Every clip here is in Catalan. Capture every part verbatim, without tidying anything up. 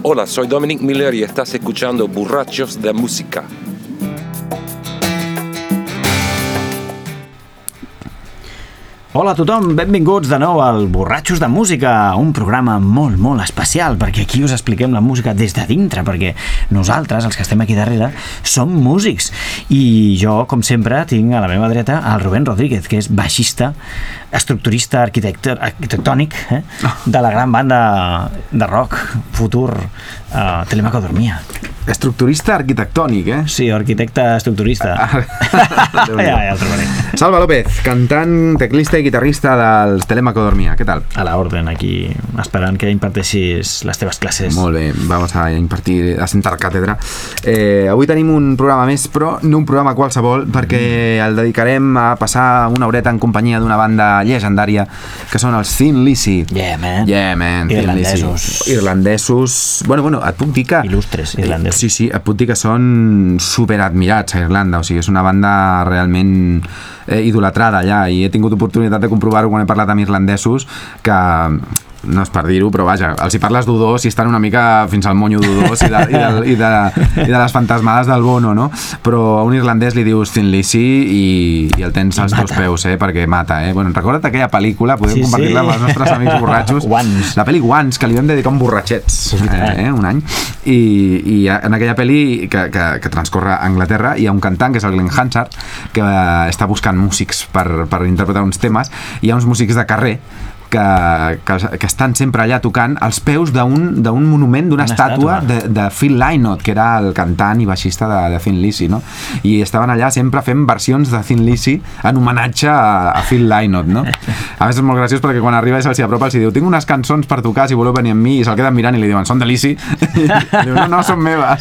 Hola, soy Dominic Miller y estás escuchando Borrachos de Música. Hola a tothom, benvinguts de nou al Borratxos de Música, un programa molt, molt especial, perquè aquí us expliquem la música des de dintre, perquè nosaltres, els que estem aquí darrere, som músics. I jo, com sempre, tinc a la meva dreta el Rubén Rodríguez, que és baixista, estructurista arquitecte, arquitectònic eh, de la gran banda de rock futur uh, Telemaco Dormia. Estructurista arquitectònic, eh? Sí, arquitecte estructurista. ja, ja el trobaré. Salva López, cantant, teclista i guitarrista dels Telemaco Dormia. Què tal? A la orden, aquí, esperant que imparteixis les teves classes. Molt bé, vamos a impartir, a sentar càtedra. Eh, avui tenim un programa més, però no un programa qualsevol, perquè el dedicarem a passar una horeta en companyia d'una banda llegendària, que són els Thin Lizzy. Yeah, man. Yeah, man. Irlandesos. Irlandesos. Bueno, bueno, et puc dir que... Il·lustres irlandesos. Sí, sí, et puc dir que són superadmirats a Irlanda, o sigui, és una banda realment eh, idolatrada allà, i he tingut oportunitat de comprovar-ho quan he parlat amb irlandesos, que no és per dir-ho, però vaja, els hi parles d'Udós i estan una mica fins al monyo d'Udós i de, i, de, i, de, i de les fantasmades del Bono, no? Però a un irlandès li dius Thin Lizzy i, i el tens als teus peus, eh? Perquè mata, eh? Bueno, recorda't aquella pel·lícula, podem sí, compartir-la sí. amb els nostres amics borratxos. Once. La pel·li Once, que li vam dedicar un borratxets, eh? un any, i, i en aquella pel·li que, que, que transcorre a Anglaterra hi ha un cantant, que és el Glenn Hansard, que està buscant músics per, per interpretar uns temes, i hi ha uns músics de carrer Que, que, que estan sempre allà tocant als peus d'un monument, d'una estàtua, estàtua. De, de Phil Lynott, que era el cantant i baixista de, de Thin Lizzy, no? I estaven allà sempre fent versions de Thin Lizzy en homenatge a, a Phil Lynott, no? A més és molt graciós perquè quan arriba i se'ls apropa els diu, tinc unes cançons per tocar si voleu venir amb mi, i se'l queden mirant i li diuen, són de Lizzy? I diu, no, no, són meves.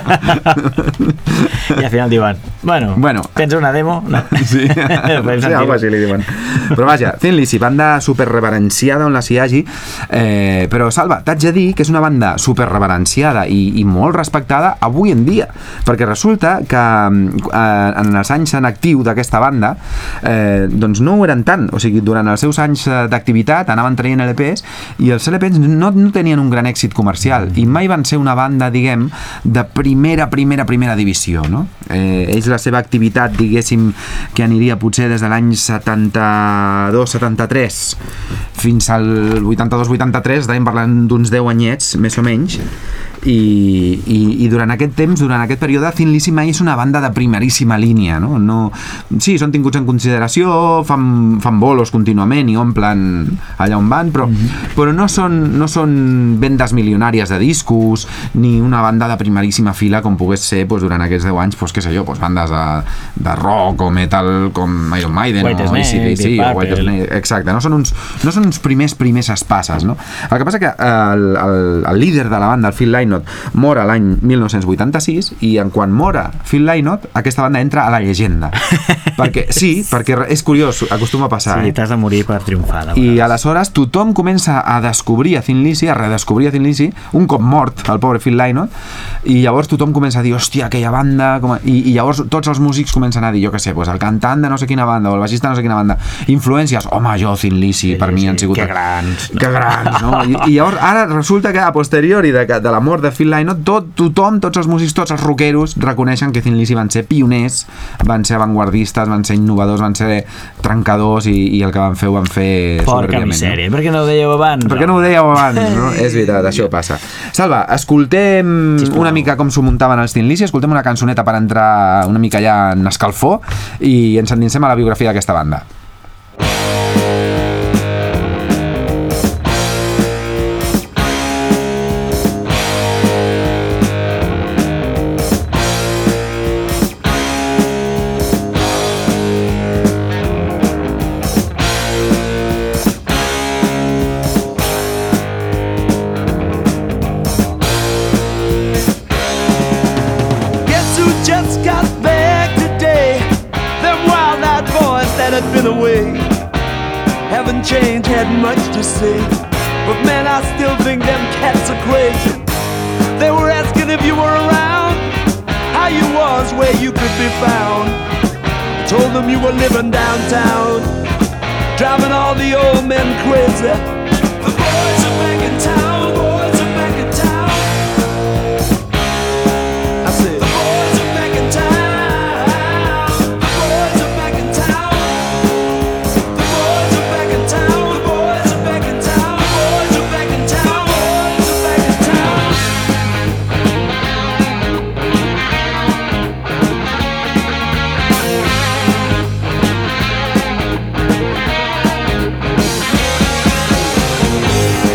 I al final diuen, bueno, bueno tens una demo? No. Sí, sí, algo així li diuen. Però vaja, Thin Lizzy, banda super reverenciada on la s'hi hagi, eh, però Salva, t'haig de dir que és una banda super reverenciada i, i molt respectada avui en dia, perquè resulta que eh, en els anys en actiu d'aquesta banda eh, doncs no ho eren tant, o sigui, durant els seus anys d'activitat anaven traient L Ps i els L Ps no, no tenien un gran èxit comercial i mai van ser una banda, diguem, de primera, primera, primera divisió, no? Eh, ells la seva activitat, diguéssim, que aniria potser des de l'any setanta-dos setanta-tres fins al vuitanta-dos vuitanta-tres, estàvem parlant d'uns deu anyets, més o menys, i, i, i durant aquest temps, durant aquest període, Thin Lizzy mai és una banda de primeríssima línia, no? No, sí, són tinguts en consideració, fan, fan bolos contínuament i omplen allà on van, però, mm-hmm. però no, són, no són vendes milionàries de discos, ni una banda de primeríssima fila com pogués ser doncs, durant aquests deu anys, doncs, què sé jo, doncs, bandes de, de rock o metal com Iron Maiden White o A C D C o White Snake, exacte, no són uns, no són uns primers primers espasses, no? El que passa que el, el, el líder de la banda, el Phil Lynott, mor a l'any mil nou-cents vuitanta-sis i en quan mora Phil Lynott aquesta banda entra a la llegenda perquè, sí, perquè és curiós, acostuma a passar sí, eh? t'has de morir per triomfar i aleshores tothom comença a descobrir a Thin Lizzy, a redescobrir a Thin Lizzy un cop mort el pobre Phil Lynott i llavors tothom comença a dir, hòstia, aquella banda com a... I, i llavors tots els músics comencen a dir, jo què sé, pues, el cantant de no sé quina banda o el baixista de no sé quina banda, influències, home, jo Thin Lizzy, sí, per mi sí, han sigut que grans, no? que grans, no? I, i llavors ara resulta que a posteriori de, de la mort de Phil Lynott, tot, tothom, tots els músics, tots els rockeros reconeixen que Thin Lizzy van ser pioners, van ser avantguardistes, van ser innovadors, van ser trencadors i, i el que van fer ho van fer porca misèria, no? Per què no ho dèieu abans? Per què no ho dèieu abans? No? És veritat, això passa. Salva, escoltem Sisplau. una mica com s'ho muntaven els Thin Lizzy, escoltem una cançoneta per entrar una mica ja en escalfor i ens endinsem a la biografia d'aquesta banda. Change had much to say, but man, I still think them cats are crazy. They were asking if you were around, how you was, where you could be found. Told them you were living downtown, driving all the old men crazy. The boys are back in town, boys are back in town.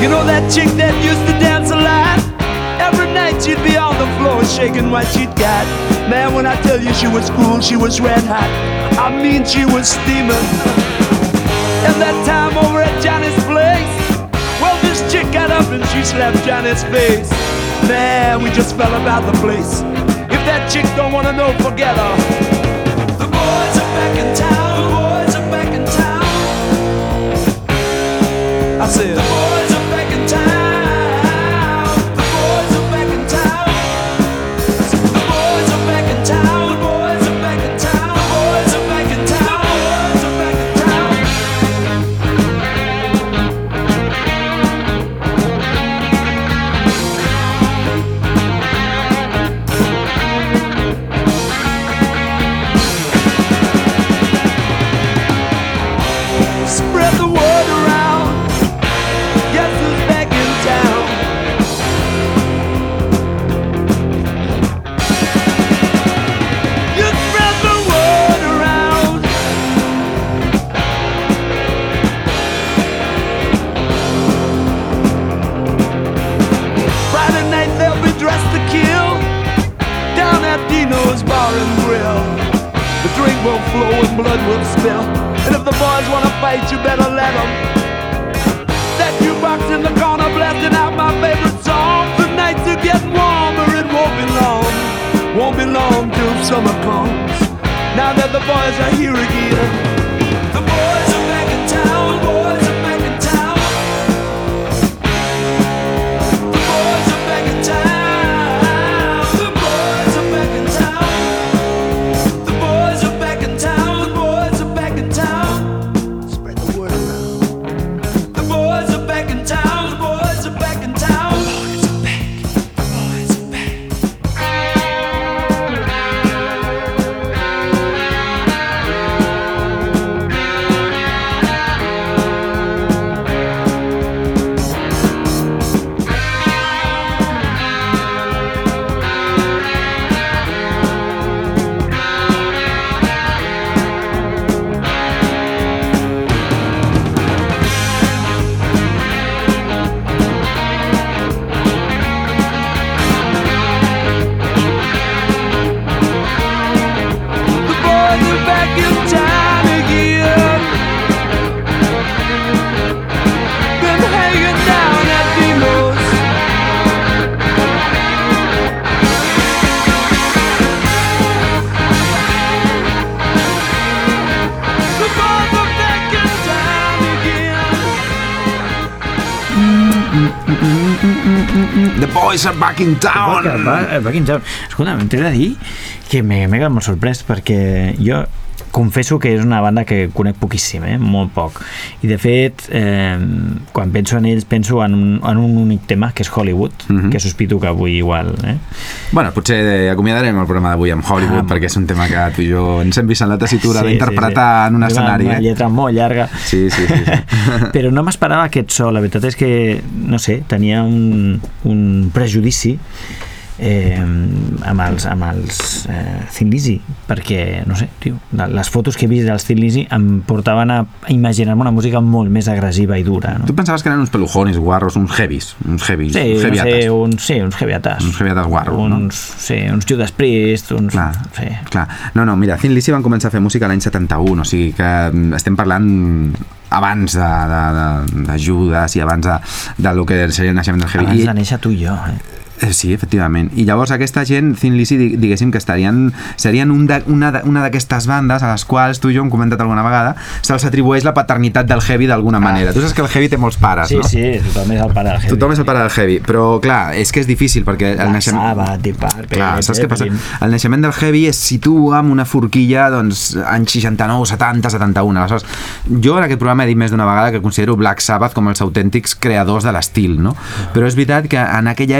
You know that chick that used to dance a lot? Every night she'd be on the floor shaking what she'd got. Man, when I tell you she was cool, she was red hot. I mean, she was steaming. And that time over at Johnny's place, well, this chick got up and she slapped Johnny's face. Man, we just fell about the place. If that chick don't wanna know, forget her. The boys are back in town. The boys are back in town. I said, the boys are back in town. The boys are back in town. The boys are back in town. The boys are back in town. The boys are back in town. The boys are back in town. Spread the word around. Guess who's back in town? You spread the word around. Friday night they'll be dressed to kill down at Dino's Bar and Grill. The drink will flow and blood will spill. And if the boys wanna fight, you better let them. That jukebox in the corner blasting out my favorite song. The nights are getting warmer, it won't be long. Won't be long till summer comes. Now that the boys are here again. The boys are back in town. Boys are back in town. The boys are back in town. The boys are back in town. The boys are back in town. The boys are back in town. Spread the word around. The boys are back in town. The boys are back in town. The boys are back. The boys are back. The boys are back in town again. Been hanging down at Dino's. The boys are back in town again. The boys are back in town. Va, va, quin town. Escolta, t'he de dir que m'he m'he quedat molt sorprès perquè jo confesso que és una banda que conec poquíssim, eh? Molt poc. I de fet, eh, quan penso en ells, penso en un, en un únic tema, que és Hollywood, Mhm. que sospito que avui igual... Eh? Bueno, potser acomiadarem el programa d'avui amb Hollywood, Ah, perquè és un tema que tu i jo ens hem vist en la tessitura d'interpretar sí. en un Una- escenari. Una Eh? lletra molt llarga. Sí, sí, sí. sí. Però no m'esperava aquest so. La veritat és que, no sé, tenia un, un prejudici eh, amb els, amb els eh, Thin Lizzy, perquè, no sé, tio, les fotos que he vist dels Thin Lizzy em portaven a imaginar-me una música molt més agressiva i dura, no? Tu pensaves que eren uns pelujones guarros, uns heavies, uns heavies, Sí, uns no heaviates. sé, uns, sí, uns heaviatas. Uns heaviatas guarros, no? uns, sí, uns Judas Priest, uns... Clar, sí. clar. No, no, mira, Thin Lizzy van començar a fer música l'any setanta-un, o sigui que mm, estem parlant abans de, de, de, de Judas i abans de, de lo que seria el naixement del heavy. Abans I- de néixer tu i jo, eh? Eh, Sí, efectivament. I llavors aquesta gent, Thin Lizzy, di- diguéssim que estarien, serien un de, una de- una d'aquestes bandes a les quals tu i jo hem comentat alguna vegada, se'ls atribueix la paternitat del heavy d'alguna manera. Tu saps que el heavy té molts pares, Sí, no? sí, tothom és el pare del heavy. Tothom és el pare del heavy, però clar, és que és difícil perquè el Black naixement... Sabbath, Deep Purple, Clar, saps què passa? Zeppelin. El naixement del heavy es situa amb una forquilla, doncs, anys seixanta-nou, setanta, setanta-un. Aleshores, jo en aquest programa he dit més d'una vegada que considero Black Sabbath com els autèntics creadors de l'estil, no? Però és veritat que en aquella època va haver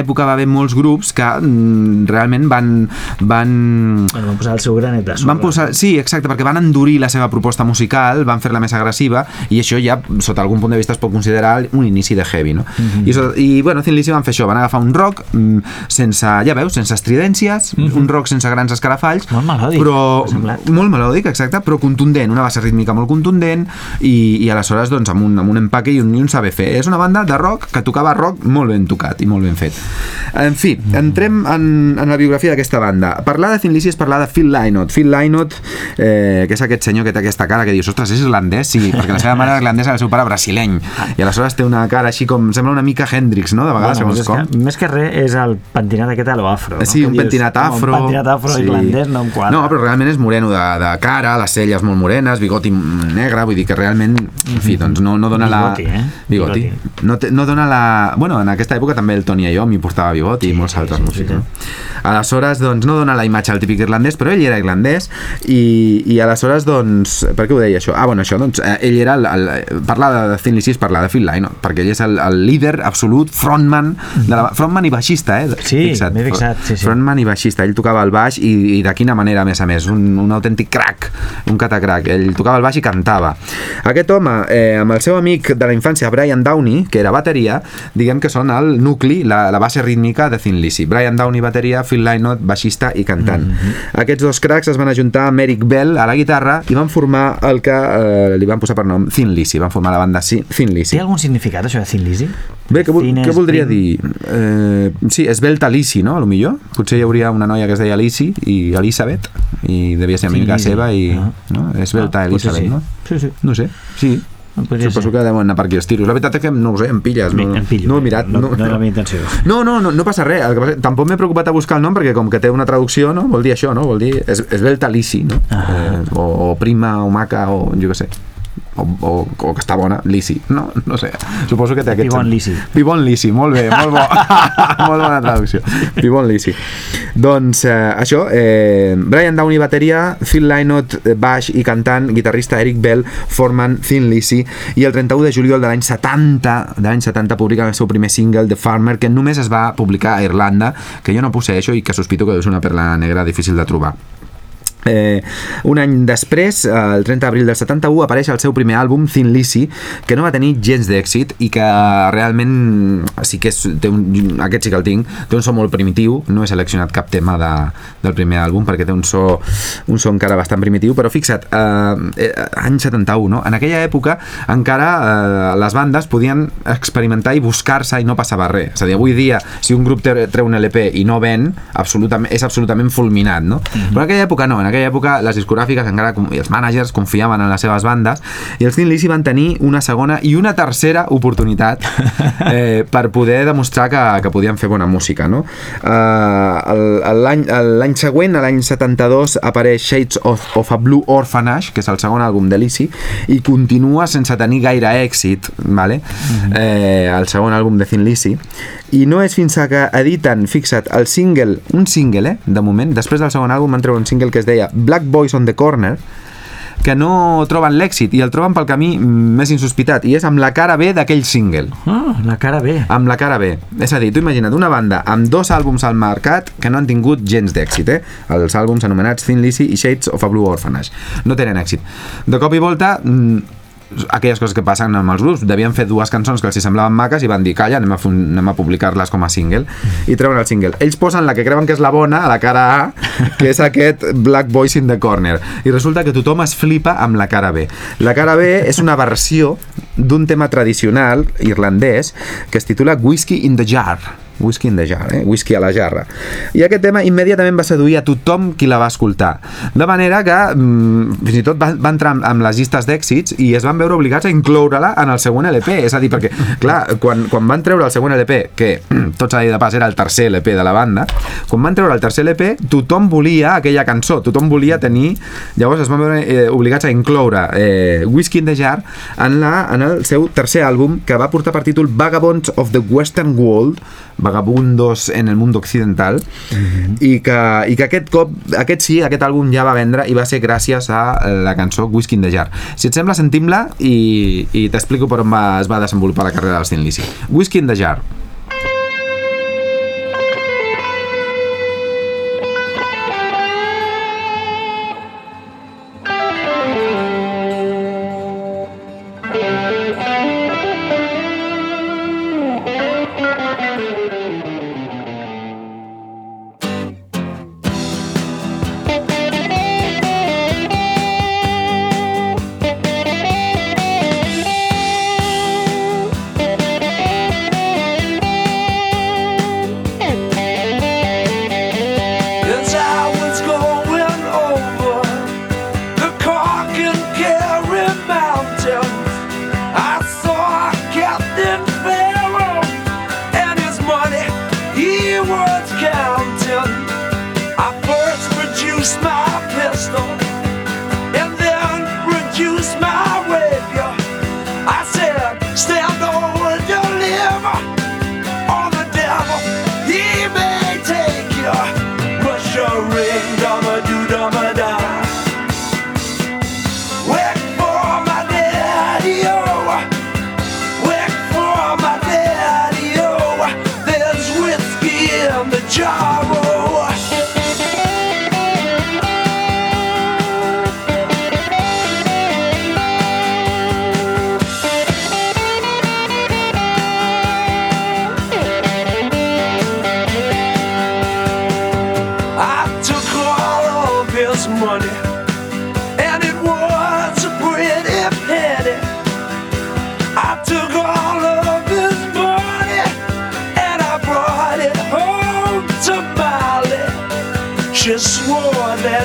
haver molts grups que mm, realment van... Van, bueno, van posar el seu granet de sorra. Van posar, sí, exacte, perquè van endurir la seva proposta musical, van fer-la més agressiva, i això ja, sota algun punt de vista, es pot considerar un inici de heavy, no? Mm-hmm. I, so, i, bueno, Thin Lizzy van fer això, van agafar un rock mm, sense, ja veus, sense estridències, mm-hmm. un rock sense grans escarafalls, molt melòdic, però, molt melòdic, exacte, però contundent, una base rítmica molt contundent, i, i aleshores, doncs, amb un, amb un empaque i un, i un saber fer. És una banda de rock que tocava rock molt ben tocat i molt ben fet. En fi, entrem en, en la biografia d'aquesta banda. Parlar de Thin Lizzy és parlar de Phil Lynott. Phil Lynott, eh, que és aquest senyor que té aquesta cara que dius, ostres, és irlandès? Sí, perquè la seva mare era irlandesa i el seu pare brasileny. I aleshores té una cara així com, sembla una mica Hendrix, no? De vegades, bueno, segons com. Que, més que res és el pentinat aquest a lo afro, no? Sí, que un dius, pentinat afro. Un pentinat afro sí. irlandès no em quadra. No, però realment és moreno de, de cara, les celles molt morenes, bigoti negre, vull dir que realment, en fi, doncs no, no dona bigoti, la... Eh? Bigoti, eh? No, te, no dona la... Bueno, en aquesta època també el Tony Iommi portava bigoti sí, i molts sí, altres sí, músics, sí, sí. No? Aleshores, doncs, no dona la imatge al típic irlandès, però ell era irlandès i, i aleshores, doncs... Per què ho deia, això? Ah, bueno, això, doncs, eh, ell era... El, el, parlar de Thin Lizzy és parlar de Phil Lynott, perquè ell és el, el líder absolut, frontman, de la, frontman i baixista, eh? Sí, m'he fixat, sí, sí. Frontman i baixista, ell tocava el baix i, i de quina manera, a més a més, un, un autèntic crack, un catacrac, ell tocava el baix i cantava. Aquest home, eh, amb el seu amic de la infància, Brian Downey, que era bateria, diguem que són el nucli, la, la base rítmica de Thin Lizzy. Brian Downey, bateria, Phil Lynott, baixista i cantant. Mm-hmm. Aquests dos cracs es van ajuntar amb Eric Bell a la guitarra i van formar el que eh, li van posar per nom Thin Lizzy, van formar la banda Thin Lizzy. Té algun significat això de Thin Lizzy? Bé, què, què voldria dir? Eh, sí, esbelta Lizzy, no? A lo millor. Potser hi hauria una noia que es deia Lizzy i Elisabet, i devia ser amiga seva i... Ah. No? Esbelta ah, Elisabet, sí. No? Sí, sí. No sé, sí. Suposo que deuen anar per aquí els tiros. La veritat és que no ho sé, em pilles. No, em pillo, no ho he mirat. No, no, no, no era la meva intenció. No, no, no, no passa res. El que passa, tampoc m'he preocupat a buscar el nom perquè com que té una traducció, no? Vol dir això, no? Vol dir es, esbelta Lizzy, no? Ah. Eh, o, o prima, o maca, o jo què sé. O, o, o que està bona, Lizzy, no? No sé, suposo que té aquest... Pibon Lizzy. Pibon Lizzy, molt bé, molt bo. Molt bona traducció. Pibon Lizzy. Doncs eh, això, eh, Brian Downey bateria, Phil Lynott baix i cantant, guitarrista Eric Bell formen Thin Lizzy i el trenta-u de juliol de l'any setanta de l'any setanta publiquen el seu primer single, The Farmer, que només es va publicar a Irlanda, que jo no posseeixo i que sospito que deu ser una perla negra difícil de trobar. Eh, un any després, el trenta d'abril del setanta-u, apareix el seu primer àlbum, Thin Lizzy, que no va tenir gens d'èxit i que realment sí que és, té un, aquest sí que el tinc, té un so molt primitiu, no he seleccionat cap tema de, del primer àlbum perquè té un so, un so encara bastant primitiu, però fixa't, eh, any setanta-u, no? En aquella època encara eh, les bandes podien experimentar i buscar-se i no passava res, és a dir, avui dia si un grup treu un L P i no ven, absolutament, és absolutament fulminat, no? Mm-hmm. Però en aquella època no, en aquella aquella època les discogràfiques encara i els mànagers confiaven en les seves bandes i els Thin Lizzy van tenir una segona i una tercera oportunitat eh, per poder demostrar que, que podien fer bona música, no? Uh, l'any següent, l'any setanta-dos, apareix Shades of, of a Blue Orphanage, que és el segon àlbum de Lizzy, i continua sense tenir gaire èxit, vale? Mm-hmm. eh, el segon àlbum de Thin Lizzy, i no és fins que editen, fixa't, el single, un single, eh, de moment, després del segon àlbum van treure un single que es deia Black Boys on the Corner, que no troben l'èxit i el troben pel camí més insospitat, i és amb la cara B d'aquell single. Ah, la cara B. Amb la cara B. És a dir, tu imagina't una banda amb dos àlbums al mercat que no han tingut gens d'èxit, eh? Els àlbums anomenats Thin Lizzy i Shades of a Blue Orphanage. No tenen èxit. De cop i volta, aquelles coses que passen amb els grups, devien fer dues cançons que els semblaven maques i van dir, calla, anem a, anem a publicar-les com a single, i treuen el single. Ells posen la que creuen que és la bona a la cara A, que és aquest Black Boys in the Corner, i resulta que tothom es flipa amb la cara B. La cara B és una versió d'un tema tradicional irlandès que es titula Whiskey in the Jar. Whisky in the Jar, eh? Whisky a la jarra. I aquest tema immediatament va seduir a tothom qui la va escoltar. De manera que mmm, fins i tot va, va entrar amb les llistes d'èxits i es van veure obligats a incloure-la en el següent L P. És a dir, perquè, clar, quan, quan van treure el següent L P, que tot s'ha dit de pas era el tercer L P de la banda, quan van treure el tercer L P, tothom volia aquella cançó, tothom volia tenir... Llavors es van veure eh, obligats a incloure eh, Whisky in the Jar en, la, en el seu tercer àlbum, que va portar per títol Vagabonds of the Western World, Vagabundos en el mundo occidental, mm-hmm. i, que, i que aquest cop, aquest sí, aquest àlbum ja va vendre i va ser gràcies a la cançó Whisky in the Jar. Si et sembla, sentim-la i, i t'explico per on va, es va desenvolupar la carrera dels Thin Lizzy. Whisky in the Jar.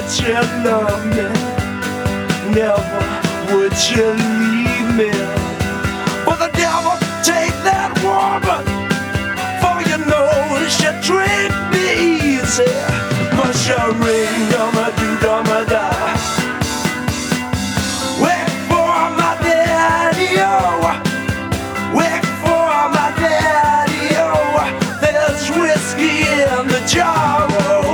that you love me, never would you leave me. But the devil take that woman, for you know she treat me easy. Must you ring, dumma do, dumma da. Wait for my daddy, oh. Wait for my daddy, oh. There's whiskey in the jar, oh.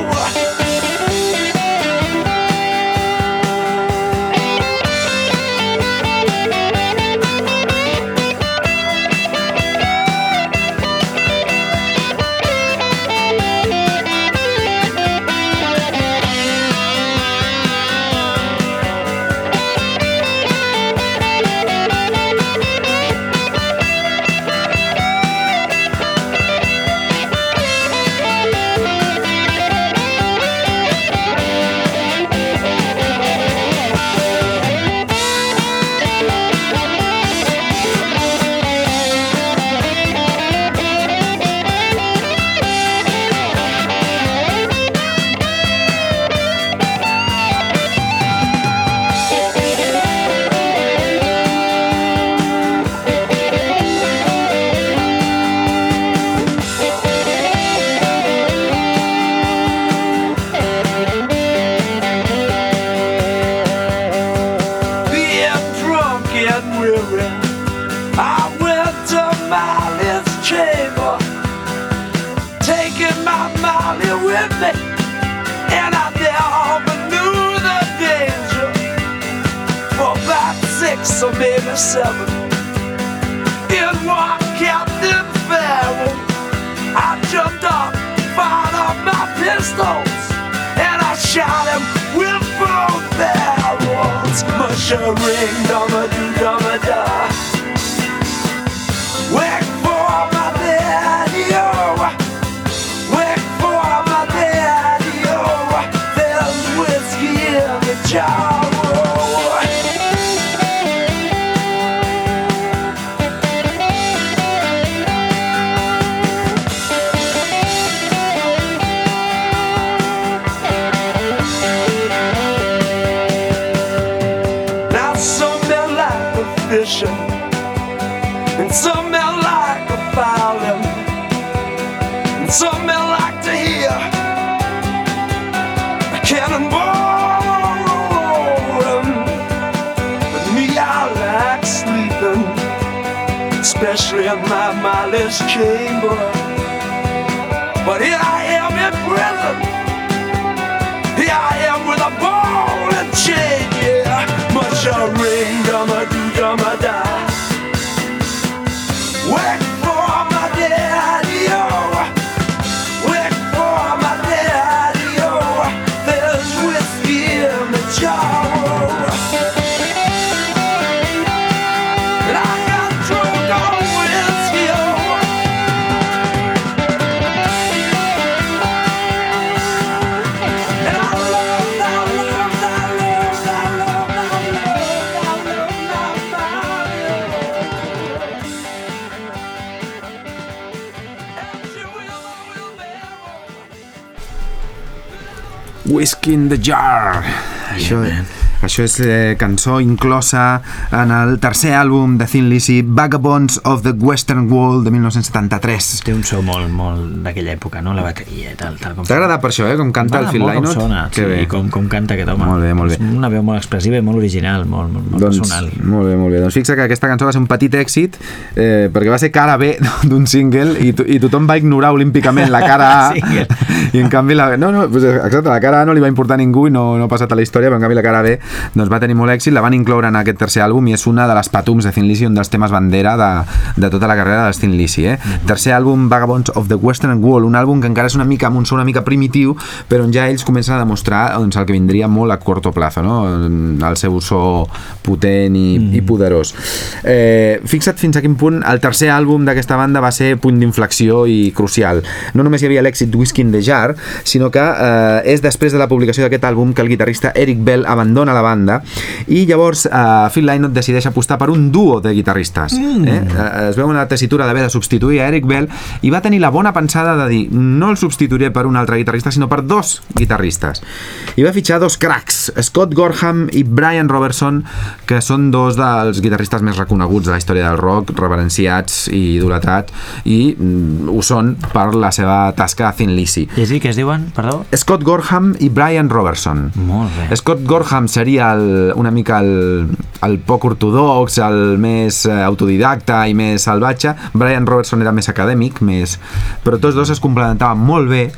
So maybe seven in one Captain Farrell. I jumped up, fired up my pistols, and I shot him with both barrels. Must you ring, dumma do, dumma da. Wait for my daddy, oh. Wait for my daddy, oh. There's whiskey in the jar. And some men like a fowling, and some men like to hear a cannonball rolling. But me, I like sleeping, especially in my mindless chamber. But here I am in prison, here I am with a ball and chain, yeah. Must you ring, dumma do, dumma da. Wait for my daddy, oh. Wait for my daddy, oh. There's whiskey in the jar, oh. And I got drunk on whiskey, oh. And I love, I love, I love, I love, I love, I love my body. Whiskey in the Jar. Això, yeah, això és eh, cançó inclosa en el tercer àlbum de Thin Lizzy, Vagabonds of the Western World, de dinou setanta-tres. Té un so molt, molt d'aquella època, no? La bateria i tal, tal com... T'ha agradat per això, eh? Com canta el Phil Lynott? Com sona, sí, i com, com canta aquest home. Molt bé, molt bé. És una veu molt expressiva i molt original, molt, molt, molt doncs, personal. Molt bé, molt bé. Doncs fixa que aquesta cançó va ser un petit èxit eh, perquè va ser cara B d'un single i, to, i tothom va ignorar olímpicament la cara A i en canvi la... No, no, pues exacte, la cara A no li va importar a ningú i no, no ha passat a la història, però en canvi la cara B doncs va tenir molt èxit, la van incloure en aquest tercer àlbum i és una de les patums de Thin Lizzy, un dels temes bandera de, de tota la carrera de Thin Lizzy, eh? Mm-hmm. Tercer àlbum, Vagabonds of the Western World, un àlbum que encara és una mica amb un so una mica primitiu, però on ja ells comencen a demostrar doncs, el que vindria molt a corto plazo, no? El seu so potent i, mm-hmm. i poderós. Eh, fixa't fins a quin punt el tercer àlbum d'aquesta banda va ser punt d'inflexió i crucial. No només hi havia l'èxit Whiskey in the Jar, sinó que eh, és després de la publicació d'aquest àlbum que el guitarrista Eric Bell abandona la la banda, i llavors uh, Phil Lynott decideix apostar per un duo de guitarristes. Mm. Eh? Uh, es veu una tessitura d'haver de substituir a Eric Bell i va tenir la bona pensada de dir no el substituiré per un altre guitarrista, sinó per dos guitarristes. I va fitxar dos cracs, Scott Gorham i Brian Robertson, que són dos dels guitarristes més reconeguts de la història del rock, reverenciats i idolatrats, i mm, ho són per la seva tasca a Thin Lizzy. I és dir, què es diuen, perdó? Scott Gorham i Brian Robertson. Molt bé. Scott Gorham seria el, una mica el, el poc ortodox, el més autodidacta i més salvatge. Brian Robertson era més acadèmic, més... però tots dos es complementaven molt bé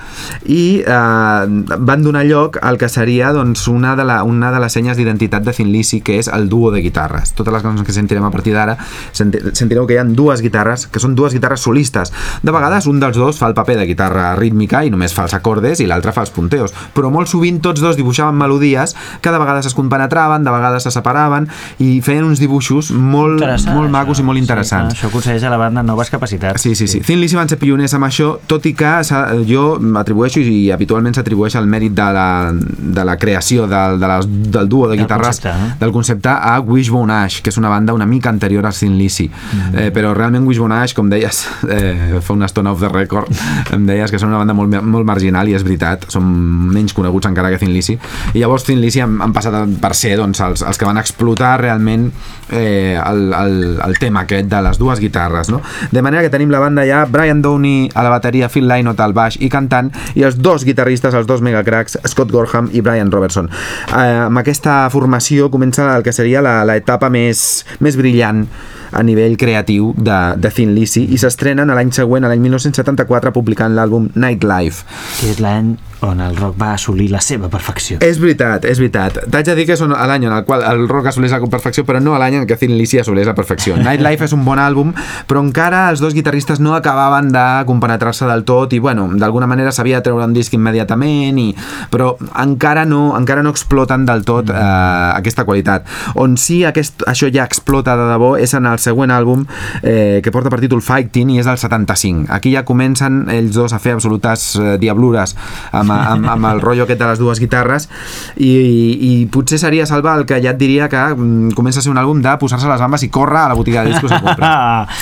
i eh, van donar lloc al que seria doncs, una, de la, una de les senyes d'identitat de Thin Lizzy, que és el duo de guitarres. Totes les cançons que sentirem a partir d'ara sentireu que hi ha dues guitarres, que són dues guitarres solistes. De vegades un dels dos fa el paper de guitarra rítmica i només fa els acordes i l'altre fa els punteos, però molt sovint tots dos dibuixaven melodies que de vegades es compenetraven, de vegades se separaven i feien uns dibuixos molt, molt macos i molt interessants. Sí, això aconsegueix a la banda noves capacitats. Sí, sí, sí. Thin Lizzy van ser pioners amb això, tot i que jo m'atribueixo i habitualment s'atribueix el mèrit de la, de la creació del, de les, del duo de guitarres, del concepte, eh? del concepte a Wishbone Ash, que és una banda una mica anterior a Thin Lizzy. Mm. Eh, però realment Wishbone Ash, com deies eh, fa una estona off the record, em deies que són una banda molt, molt marginal, i és veritat, són menys coneguts encara que Thin Lizzy, i llavors Thin Lizzy han, han passat per ser doncs, els, els que van explotar realment eh, el, el, el tema aquest de les dues guitarres, no? De manera que tenim la banda ja, Brian Downey a la bateria, Phil Lynott al baix i cantant, i els dos guitarristes, els dos megacracks, Scott Gorham i Brian Robertson. Eh, amb aquesta formació comença el que seria l'etapa més, més brillant a nivell creatiu de, de Thin Lizzy, i s'estrenen a l'any següent, a l'any mil nou-cents setanta-quatre, publicant l'àlbum Nightlife, que és l'any on el rock va assolir la seva perfecció. És veritat, és veritat. T'haig de dir que és l'any en el qual el rock assoleix la perfecció, però no l'any en què Thin Lizzy assoleix la perfecció. Nightlife és un bon àlbum, però encara els dos guitarristes no acabaven de compenetrar-se del tot, i bueno, d'alguna manera s'havia de treure un disc immediatament, i... però encara no, encara no exploten del tot eh, aquesta qualitat. On sí aquest, això ja explota de debò és en el següent àlbum, eh, que porta per títol Fighting, i és del setanta-cinc. Aquí ja comencen ells dos a fer absolutes eh, diablures amb, amb, amb el rotllo aquest de les dues guitarres, i, i, i potser seria, Salva, el que ja et diria que mm, comença a ser un àlbum de posar-se les bambes i córrer a la botiga de discos a comprar.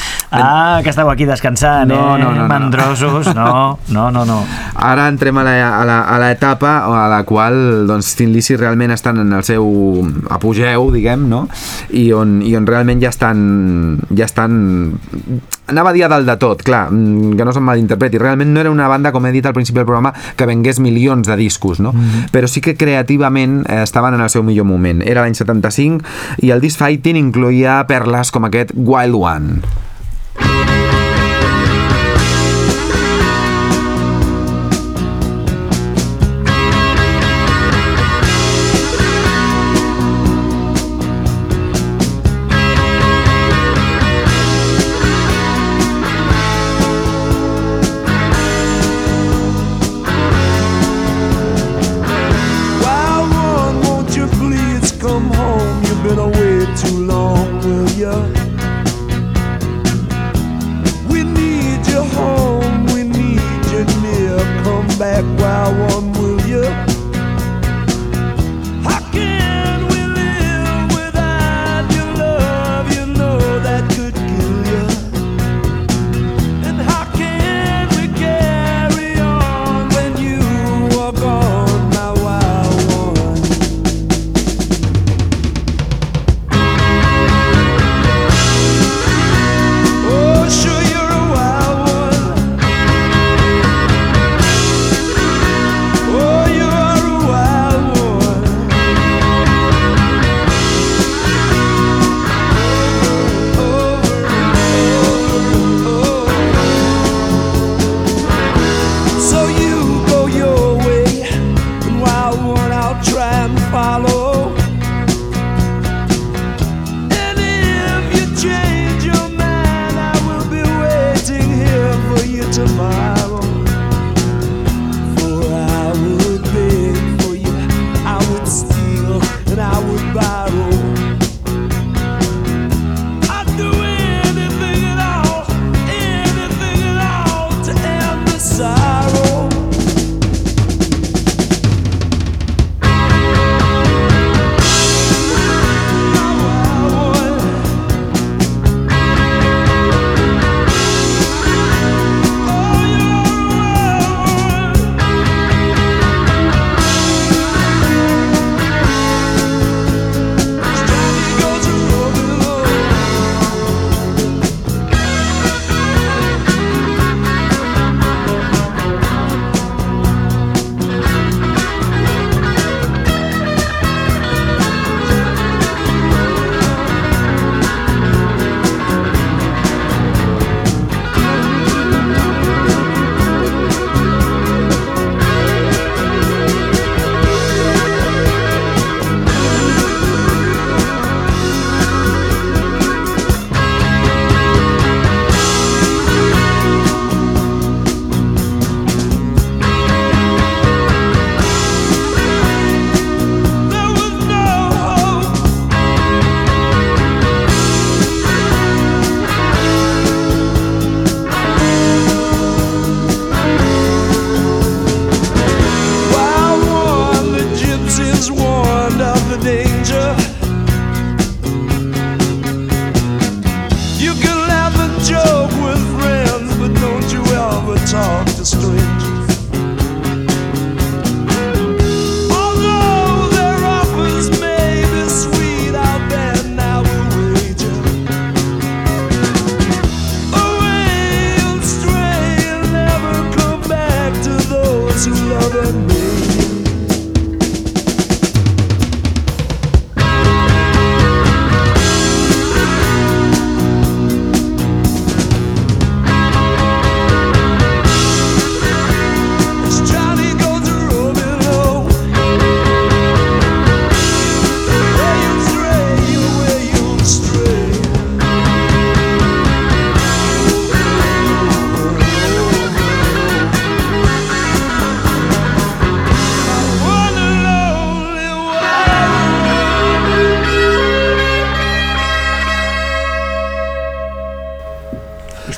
Ah, que esteu aquí descansant, no, eh? No, no, no, mandrosos, no, no, no, no. Ara entrem a l'etapa a la qual doncs, Thin Lizzy realment estan en el seu apogeu, diguem, no? I on, i on realment ja estan ja estan anava a dir a dalt de tot, clar, que no se'm malinterpreti, realment no era una banda, com he dit al principi del programa, que vengués milions de discos, no? Mm-hmm. Però sí que creativament eh, estaven en el seu millor moment. Era l'any setanta-cinc i el disc Fighting incloïa perles com aquest Wild One.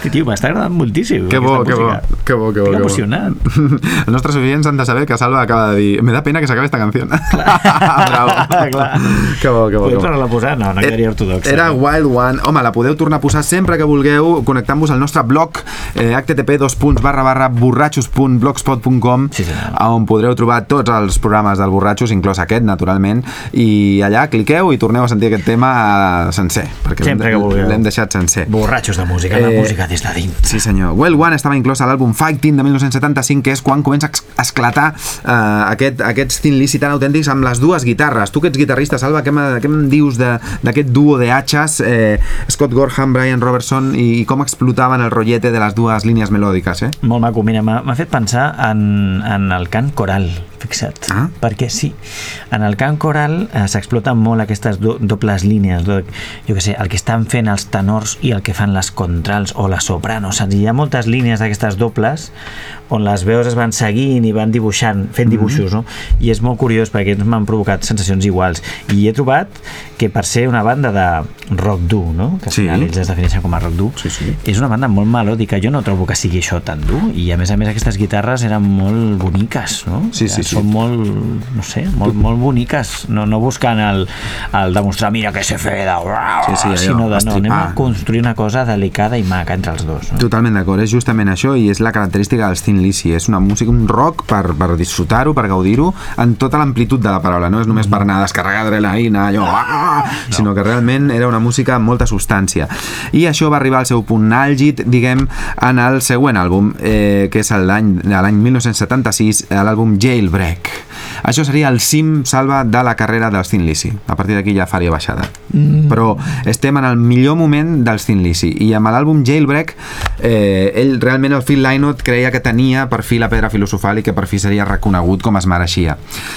Hosti, tio, m'està agradant moltíssim. Que bo, que bo, que bo, que bo. Que emocionant. Els nostres oients han de saber que Salva acaba de dir me da pena que s'acabi esta canción. Bravo. Clar. Que bo, que bo. Podeu tornar-la a posar? No, no quedaria ortodoxa. Era Wild One. Home, la podeu tornar a posar sempre que vulgueu connectant-vos al nostre blog eh, h t t p dos punts barra barra borratxos punt blogspot punt com sí, on podreu trobar tots els programes del Borratxos, inclòs aquest, naturalment, i allà cliqueu i torneu a sentir aquest tema sencer, perquè l'hem deixat sencer. Borratxos de música, eh, la música des de dins. Sí, senyor. Wild One estava inclòs a l'àlbum Fighting de dinou setanta-cinc, que és quan comença a esclatar eh, aquest, aquests Thin Lizzy tan autèntics amb les dues guitarres. Tu que ets guitarrista, Salva, què, què em dius d'aquest duo de hatxes, eh, Scott Gorham, Brian Robertson, i, i com explotaven el rotllete de les dues línies melòdiques, eh? Molt maco, mira, m'ha fet pensar en, en el cant coral, fixa't, ah? perquè sí, en el cant coral eh, s'exploten molt aquestes do, dobles línies, do, jo què sé, el que estan fent els tenors i el que fan les contrals o les sopranos, saps? Hi ha moltes línies d'aquestes dobles on les veus es van seguint i van dibuixant, fent dibuixos, no? I és molt curiós perquè m'han provocat sensacions iguals, i he trobat que per ser una banda de rock dur, no? Que sí. ells es defineixen com a rock dur, sí, sí. És una banda molt melòdica, jo no trobo que sigui això tan dur, i a més a més aquestes guitarres eren molt boniques, no? Sí, sí, sí. Són molt, no sé, molt, molt boniques, no, no buscant el, el demostrar mira que se fe de... Sí, sí, allò, sinó de no, anem a ah. construir una cosa delicada i maca entre els dos, no? Totalment d'acord, és justament això i és la característica dels Thin Lizzy, és una música, un rock per, per disfrutar-ho, per gaudir-ho en tota l'amplitud de la paraula, no és només per anar a descarregar adrenalina, allò, ah, no. Sinó que realment era una música amb molta substància, i això va arribar al seu punt àlgid, diguem, en el següent àlbum, eh, que és l'any l'any dinou setanta-sis, l'àlbum Jailbreak. Això seria el cim, Salva, de la carrera dels Thin Lizzy. A partir d'aquí ja faria baixada. Mm. Però estem en el millor moment dels Thin Lizzy, i amb l'àlbum Jailbreak eh, ell realment, el Phil Lynott, creia que tenia per fi la pedra filosofal i que per fi seria reconegut com es mereixia.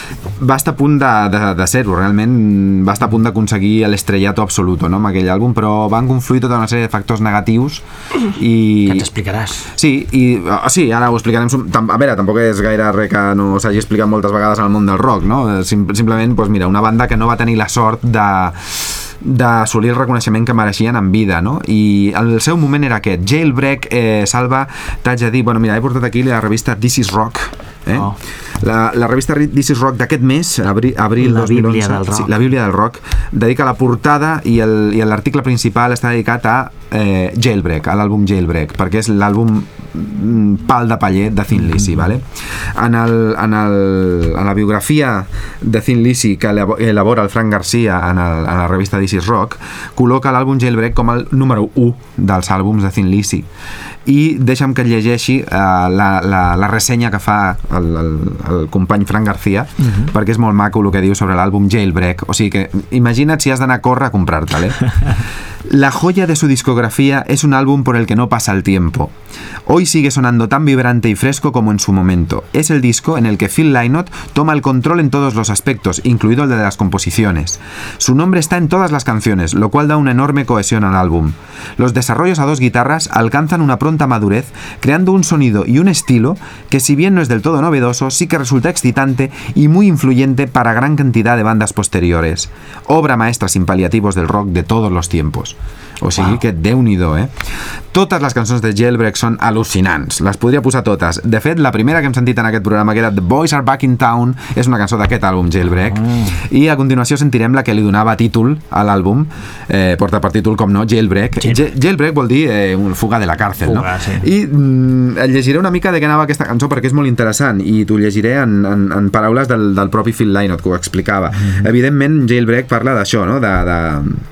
Va estar a punt de, de, de ser-ho, realment va estar a punt d'aconseguir l'estrellato absoluto, no?, amb aquell àlbum, però van confluir tota una sèrie de factors negatius i... Que ens explicaràs. Sí, i, oh, sí, ara ho explicarem. A veure, tampoc és gaire res que no s'hagi explicat moltes vegades al món del rock, no? Sim, simplement, doncs mira, una banda que no va tenir la sort de d'assolir el reconeixement que mereixien en vida, no? I el seu moment era aquest. Jailbreak, eh, Salva, t'haig de dir, bueno, mira, he portat aquí la revista This Is Rock, eh? Oh. La, la revista This Is Rock d'aquest mes, abri, abril la dos mil onze, Bíblia del rock. Sí, la Bíblia del rock, dedica la portada i l'article principal està dedicat a eh, Jailbreak, a l'àlbum Jailbreak, perquè és l'àlbum pal de paller de Thin Lizzy, mm. vale? En, el, en, el, en la biografia de Thin Lizzy que elabora el Frank Garcia en, el, en la revista This Is Rock, col·loca l'àlbum Jailbreak com el número u dels àlbums de Thin Lizzy, i deixa'm que llegeixi eh, la, la, la ressenya que fa el, el, el company Frank Garcia, uh-huh. perquè és molt maco el que diu sobre l'àlbum Jailbreak. O sigui que imagina't si has d'anar a córrer a comprar-te'l, eh? La joya de su discografía es un álbum por el que no pasa el tiempo. Hoy sigue sonando tan vibrante y fresco como en su momento. Es el disco en el que Phil Lynott toma el control en todos los aspectos, incluido el de las composiciones. Su nombre está en todas las canciones, lo cual da una enorme cohesión al álbum. Los desarrollos a dos guitarras alcanzan una pronta madurez, creando un sonido y un estilo que, si bien no es del todo novedoso, sí que resulta excitante y muy influyente para gran cantidad de bandas posteriores. Obra maestra sin paliativos del rock de todos los tiempos. O sigui wow. que Déu-n'hi-do, eh? Totes les cançons de Jailbreak són al·lucinants, les podria posar totes. De fet, la primera que hem sentit en aquest programa, que era The Boys Are Back in Town, és una cançó d'aquest àlbum Jailbreak, oh. i a continuació sentirem la que li donava títol a l'àlbum, eh, porta per títol, com no, Jailbreak. Jail... Jailbreak vol dir eh, un fuga de la càrcel, fuga, no? Sí. I mm, et llegiré una mica de què anava aquesta cançó perquè és molt interessant, i t'ho llegiré en, en, en paraules del, del propi Phil Lynott, que ho explicava. Mm-hmm. Evidentment, Jailbreak parla d'això, no?, de... de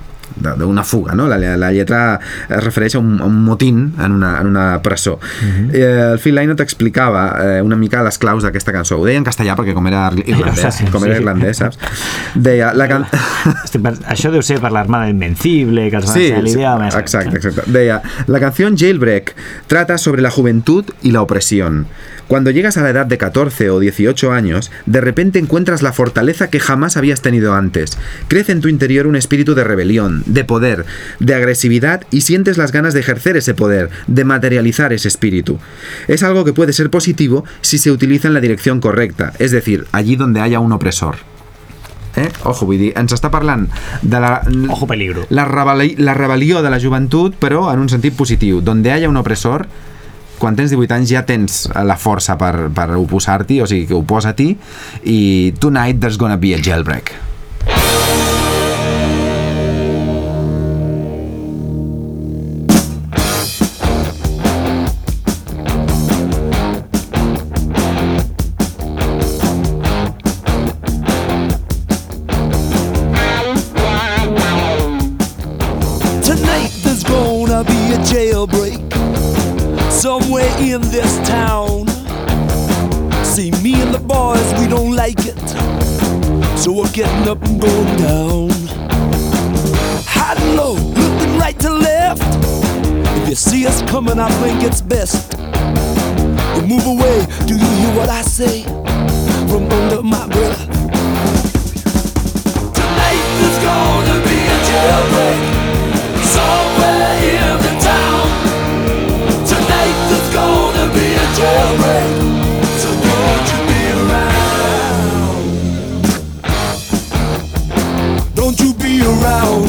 d'una fuga, no? La, la lletra es refereix a un, a un motín en una, en una presó. Uh-huh. eh, el Phil Lynott explicava eh, una mica les claus d'aquesta cançó. Ho deia en castellà perquè com era irlandès, sí, com era sí. irlandès, saps? Deia... La can... Això deu ser per l'Armada Invencible, que els sí, van sí, exacte, exacte. Deia, la canción Jailbreak trata sobre la juventud y la opresión. Cuando llegas a la edad de catorce o dieciocho años, de repente encuentras la fortaleza que jamás habías tenido antes. Crece en tu interior un espíritu de rebelión, de poder, de agresividad, y sientes las ganas de ejercer ese poder, de materializar ese espíritu. Es algo que puede ser positivo si se utiliza en la dirección correcta, es decir, allí donde haya un opresor. Eh? Ojo, vull dir, ens està parlant de la, Ojo peligro. La, rebel·li, la rebel·lió de la joventut, però en un sentit positiu. Donde haya un opressor, quan tens divuit anys ja tens la força per, per oposar-t'hi, o sigui, que oposa-t'hi, i tonight there's gonna be a jailbreak. Somewhere in this town. See, me and the boys, we don't like it, so we're getting up and going down. High and low, looking right to left. If you see us coming, I think it's best you move away. Do you hear what I say from under my breath? Tonight there's gonna be a jailbreak somewhere in the town. Tonight there's gonna be a jailbreak, so don't you be around. Don't you be around.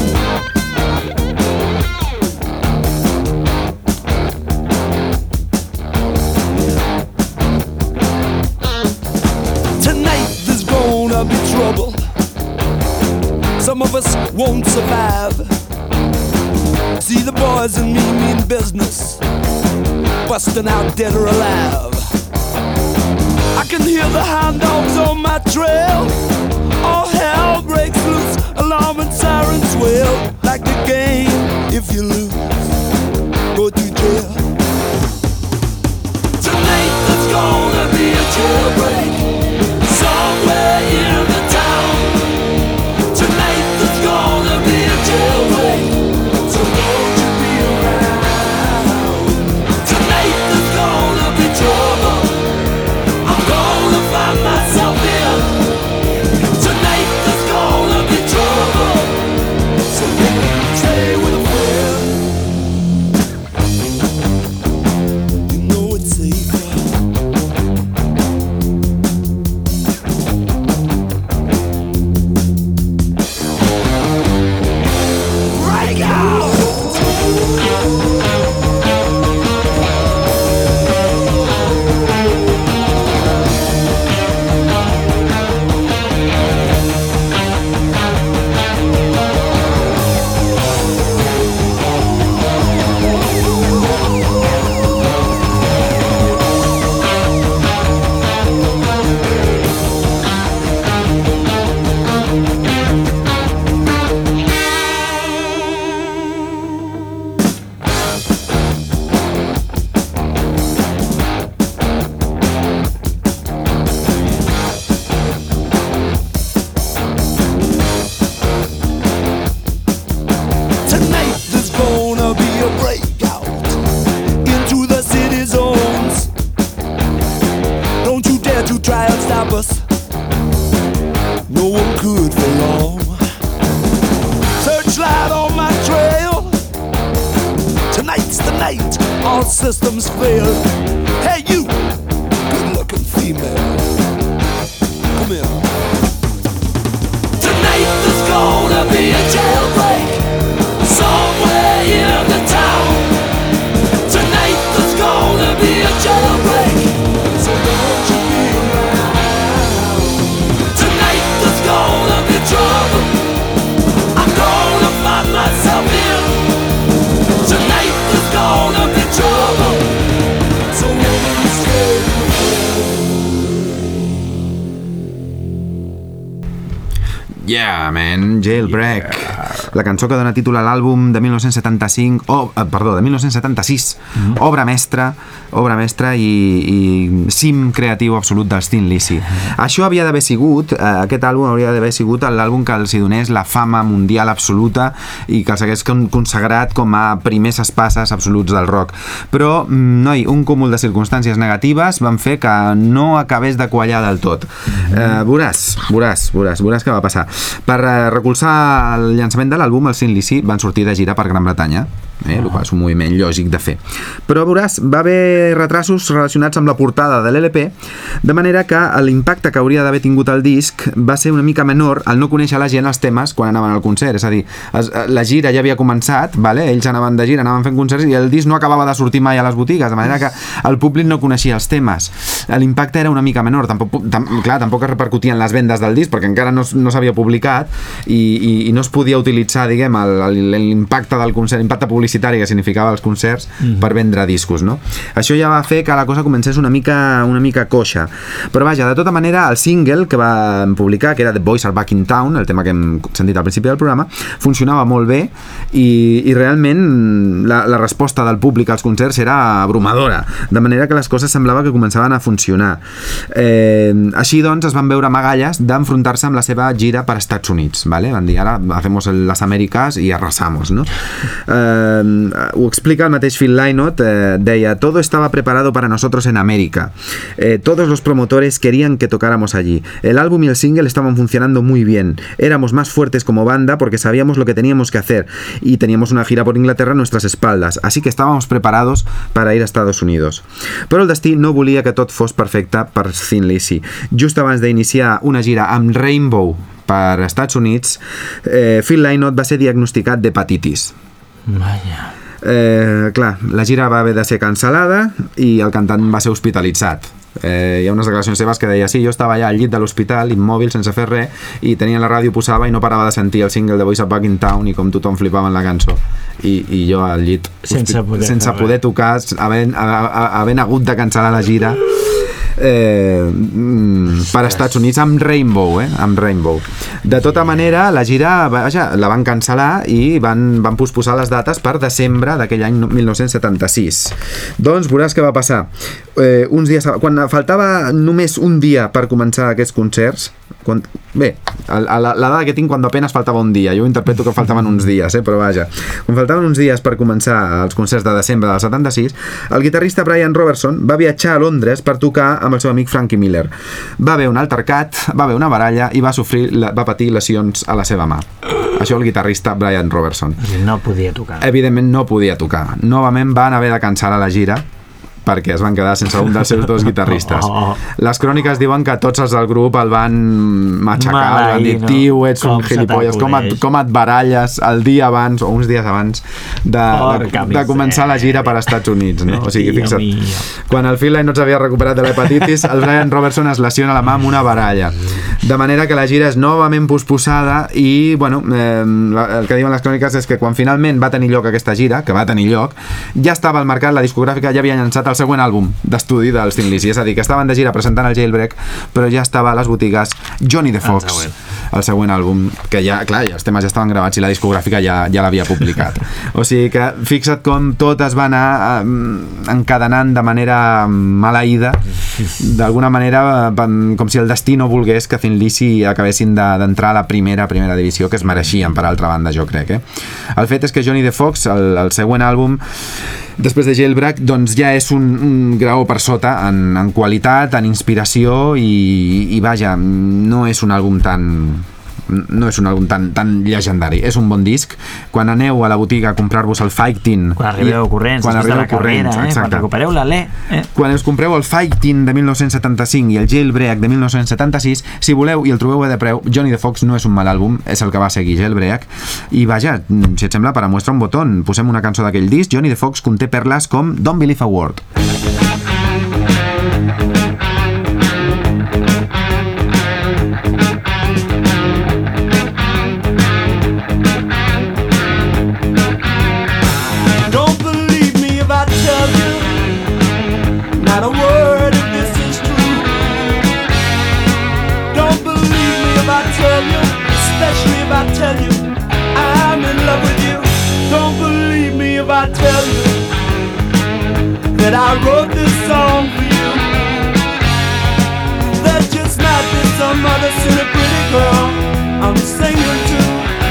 Tonight there's gonna be trouble. Some of us won't survive. See the boys and me mean business, busting out dead or alive. I can hear the hound dogs on my trail. All hell breaks loose, alarm and sirens wail. Like the game, if you lose, go to jail. Tonight there's gonna be a jailbreak somewhere in the town. Tonight there's gonna be a jailbreak, so don't you be around. Tonight there's gonna be trouble. I'm gonna find myself here. Tonight there's gonna be trouble, so stay with a friend. You know it's safer. Break out! Tonight there's gonna be a breakout into the city zones. Don't you dare to try and stop us. No one could for long. Searchlight on my trail. Tonight's the night all systems fail. Hey you, good-looking female, come here. Tonight there's gonna be a jailbreak somewhere in the town. Tonight there's gonna be a jailbreak, so don't you be around. Tonight there's gonna be trouble. I'm gonna find myself here. Tonight there's gonna be trouble, so won't you stay with me? Yeah, man, Jailbreak. Yeah. La cançó que dona títol a l'àlbum de dinou setanta-cinc, oh, perdó, de dinou setanta-sis, mm-hmm. obra mestra, obra mestra i, i cim creatiu absolut dels Thin Lizzy. Mm-hmm. Això havia d'haver sigut, eh, aquest àlbum hauria d'haver sigut l'àlbum que els hi donés la fama mundial absoluta i que els hagués consagrat com a primers espasses absoluts del rock. Però, noi, un cúmul de circumstàncies negatives van fer que no acabés de quallar del tot. Mm-hmm. Eh, veuràs, veuràs, veuràs, veuràs què va passar. Per eh, recolzar el llançament de l'àlbum, els Thin Lizzy van sortir de gira per Gran Bretanya. eh? El qual és un moviment lògic de fer. Però veuràs, va haver retrasos relacionats amb la portada de l'L P, de manera que l'impacte que hauria d'haver tingut el disc va ser una mica menor al no conèixer la gent els temes quan anaven al concert, és a dir, la gira ja havia començat, vale? Ells anaven de gira, anaven fent concerts i el disc no acabava de sortir mai a les botigues, de manera que el públic no coneixia els temes. L'impacte era una mica menor, tampoc, tam, clar, tampoc es repercutien les vendes del disc perquè encara no, no s'havia publicat i, i, i no es podia utilitzar, diguem, l'impacte del concert, l'impacte publicitari que significava els concerts mm-hmm. per vendre discos, no? Això ja va fer que la cosa comencés una mica, una mica coixa. Però vaja, de tota manera, el single que van publicar, que era The Boys Are Back in Town, el tema que hem sentit al principi del programa, funcionava molt bé i, i realment la, la resposta del públic als concerts era abrumadora, de manera que les coses semblava que començaven a funcionar. Eh, així doncs es van veure magalles d'enfrontar-se amb la seva gira per Estats Units, ¿vale? Van dir, ara hacemos las Américas y arrasamos, ¿no? Eh, ho explica el mateix Phil Lynott, eh, deia, todo estaba preparado para nosotros en América. Eh, todos los promotores querían que tocáramos allí. El álbum y el single estaban funcionando muy bien. Éramos más fuertes como banda porque sabíamos lo que teníamos que hacer y teníamos una gira por Inglaterra a nuestras espaldas, así que estábamos preparados para ir a Estados Unidos. Però el destí no volia que tot fos perfecte per Thin Lizzy. Just abans d'iniciar una gira amb Rainbow per Estats Units, eh, Phil Lynott va ser diagnosticat d'hepatitis. Vaja. Eh, clar, la gira va haver de ser cancel·lada i el cantant va ser hospitalitzat. Eh, hi ha unes declaracions seves que deia, sí, jo estava allà al llit de l'hospital, immòbil, sense fer res, i tenia la ràdio posava i no parava de sentir el single de Boys Are Back in Town i com tothom flipava en la cançó, i, i jo al llit sense poder, sense poder tocar, havent, havent hagut de cancel·lar la gira eh, per Estats Units amb Rainbow, eh? amb Rainbow. De tota manera, la gira vaja, la van cancel·lar i van, van posposar les dates per desembre d'aquell any mil nou-cents setanta-sis. Doncs veuràs què va passar. Eh, uns dies, quan faltava només un dia per començar aquests concerts, quan, bé, a, a la, la dada que tinc quan apenas faltava un dia, jo interpreto que faltaven uns dies, eh, però vaja, quan faltaven uns dies per començar els concerts de desembre del setanta-sis, el guitarrista Brian Robertson va viatjar a Londres per tocar amb el seu amic Frankie Miller. Va haver un altercat, va haver una baralla i va sofrir, va patir lesions a la seva mà. Això el guitarrista Brian Robertson. No podia tocar. Evidentment no podia tocar. Novament van haver de cancel·lar la gira perquè es van quedar sense un dels seus dos guitarristes. Oh. Les cròniques diuen que tots els del grup el van matxacar, el van dir, tio, ets com un gilipolles, com et, com et baralles el dia abans, o uns dies abans de, de, de començar la gira per als Estats Units, no? O sigui, fixa't, quan el Phil Lynott s'havia recuperat de l'hepatitis, el Brian Robertson es lesiona la mà amb una baralla. De manera que la gira és novament posposada i, bueno, eh, el que diuen les cròniques és que quan finalment va tenir lloc aquesta gira, que va tenir lloc, ja estava al mercat, la discogràfica ja havia llançat el següent àlbum d'estudi dels Thin Lizzy, és a dir, que estaven de gira presentant el Jailbreak, però ja estava a les botigues Johnny the Fox, el següent, el següent àlbum, que ja, clar, ja els temes ja estaven gravats i la discogràfica ja, ja l'havia publicat. O sigui que fixa't com tot es va anar eh, encadenant de manera maleïda, d'alguna manera com si el destí no volgués que Thin Lizzy acabessin d'entrar a la primera primera divisió que es mereixien, per altra banda, jo crec. Eh? El fet és que Johnny the Fox, el, el següent àlbum, després de Jailbreak, doncs ja és un, un graó per sota en, en qualitat, en inspiració i, i vaja, no és un àlbum tan no és un àlbum tan, tan llegendari, és un bon disc. Quan aneu a la botiga a comprar-vos el Fighting, quan arribeu corrents, quan arribeu corrents, carrera, eh? Quan recupereu l'Alè, eh? quan us compreu el Fighting de mil nou-cents setanta-cinc i el Jailbreak de mil nou-cents setanta-sis, si voleu i el trobeu de preu, Johnny the Fox no és un mal àlbum, és el que va seguir Jailbreak. I vaja, si et sembla, per a muestra un botón, posem una cançó d'aquell disc. Johnny the Fox conté perles com Don't Believe a Word. Not a word if this is true. Don't believe me if I tell you, especially if I tell you I'm in love with you. Don't believe me if I tell you that I wrote this song for you. There just might be some other silly pretty girl I'm singing to.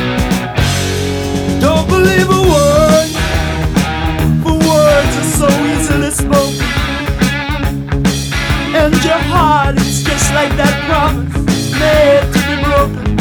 Don't believe a word, for words are so easily spoken. And your heart is just like that promise made to be broken.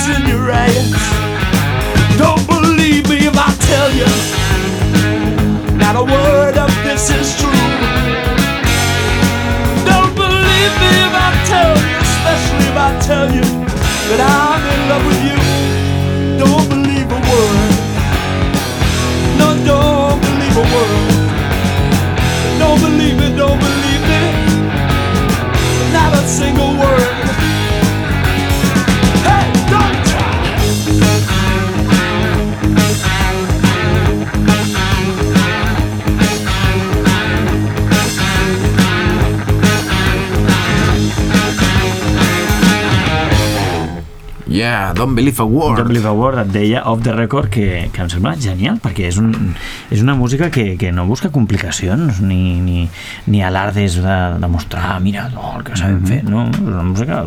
in your ass. Don't believe me if I tell you, not a word of this is true. Don't believe me if I tell you, especially if I tell you that I'm in love with you. Don't believe a word. No, don't believe a word. Don't believe it, don't believe it. Not a single word. Hey, don't try. Yeah, don't believe a word. Don't believe a word, et deia, off the record, que, que em sembla genial, perquè és, un, és una música que, que no busca complicacions ni, ni, ni alardes de, de mostrar, mira, oh, el que sabem mm-hmm. fer, no? És una música